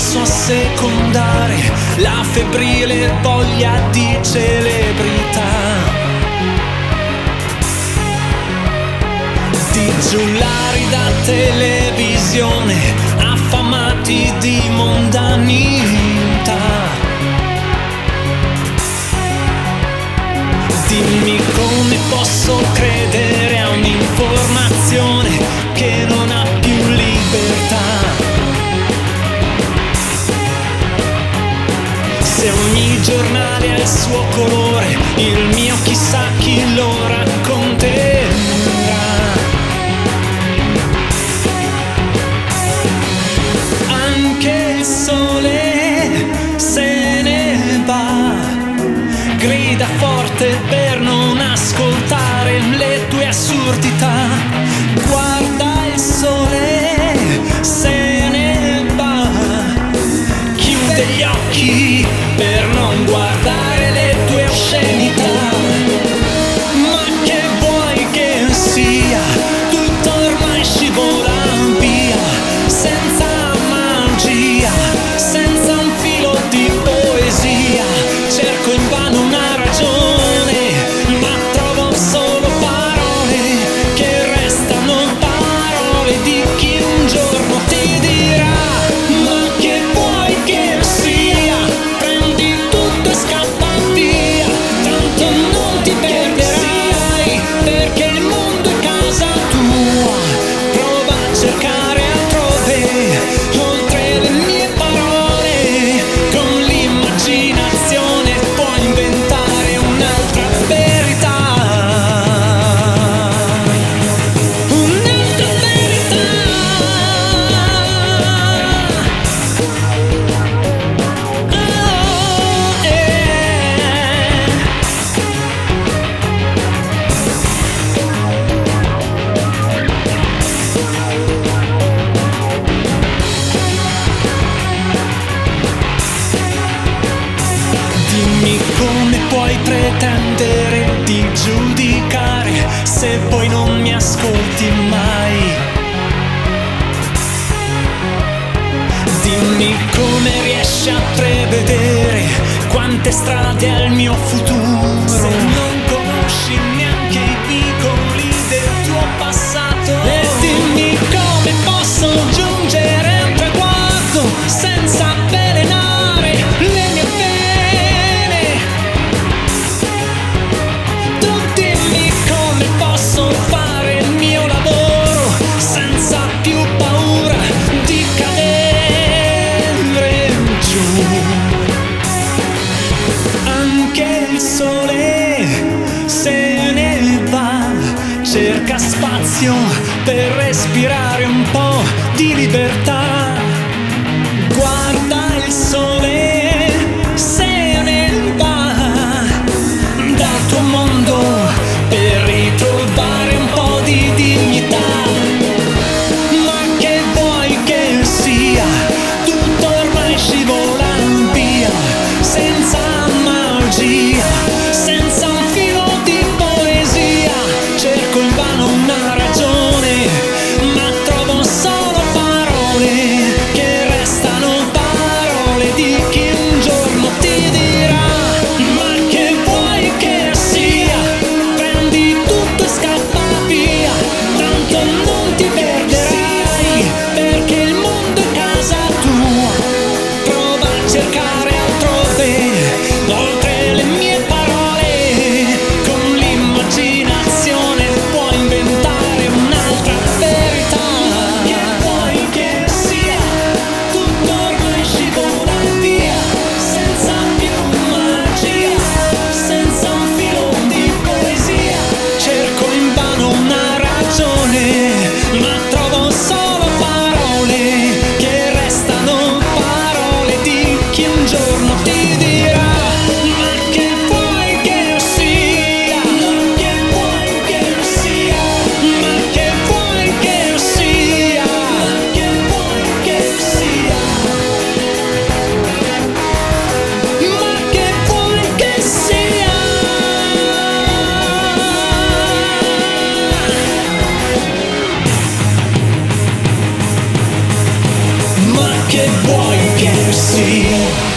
posso assecondare la febbrile voglia di celebrità, di giullari da televisione, affamati di mondanità. Dimmi come posso credere a un'informazione che non ha più libertà, se ogni giornale ha il suo colore, il mio chissà chi lo racconterà. Anche il sole se ne va, grida forte per non ascoltare le tue assurdità. Guarda il sole se ne va, chiude gli occhi per non guardare le tue oscenità. Ma che vuoi che sia? Tutto ormai scivola via, senza magia, senza un filo di poesia. Cerco invano una ragione, ma trovo solo parole che restano parole di chi un giorno ti dirà: ma che vuoi che sia? Prendi tutto e scappa via, tanto non ti perderai, perché il mondo è casa tua. Prova a cercare altrove, oltre le mie parole, con l'immaginazione puoi inventare un'altra verità. Un'altra verità. Oh, dimmi come puoi pretendere di giudicare se poi non mi ascolti mai. Dimmi come riesci a prevedere quante strade ha il mio futuro, se non conosci neanche i vicoli del tuo passato. E dimmi come posso giungere a un traguardo senza avvelenare le mie vene. Tu dimmi come posso fare il mio lavoro senza più paura di cadere giù. Anche il sole se ne va, cerca spazio per respirare un po' di libertà. Guarda il sole se ne va dal tuo mondo per ritrovare un po' di dignità. Ma che vuoi che sia? Tutto ormai scivola via, senza magia, senza un filo di poesia. Cerco invano una ragione, ma trovo solo parole che restano parole di chi un giorno ti dirà: ma che vuoi che sia? Prendi tutto e scappa via, tanto non ti perderai, perché il mondo è casa tua. Prova a cercare altrove, oltre le mie parole, con l'immaginazione puoi inventare un'altra verità. Che vuoi che sia? Tutto ormai scivola via, senza più magia, senza un filo di poesia. Cerco invano una ragione, ma trovo solo parole che restano parole di chi un giorno ti dirà: ma che vuoi che sia? Ma che vuoi che sia? Ma che vuoi che sia? Ma che vuoi che sia? Ma che vuoi che sia? Ma che vuoi che sì.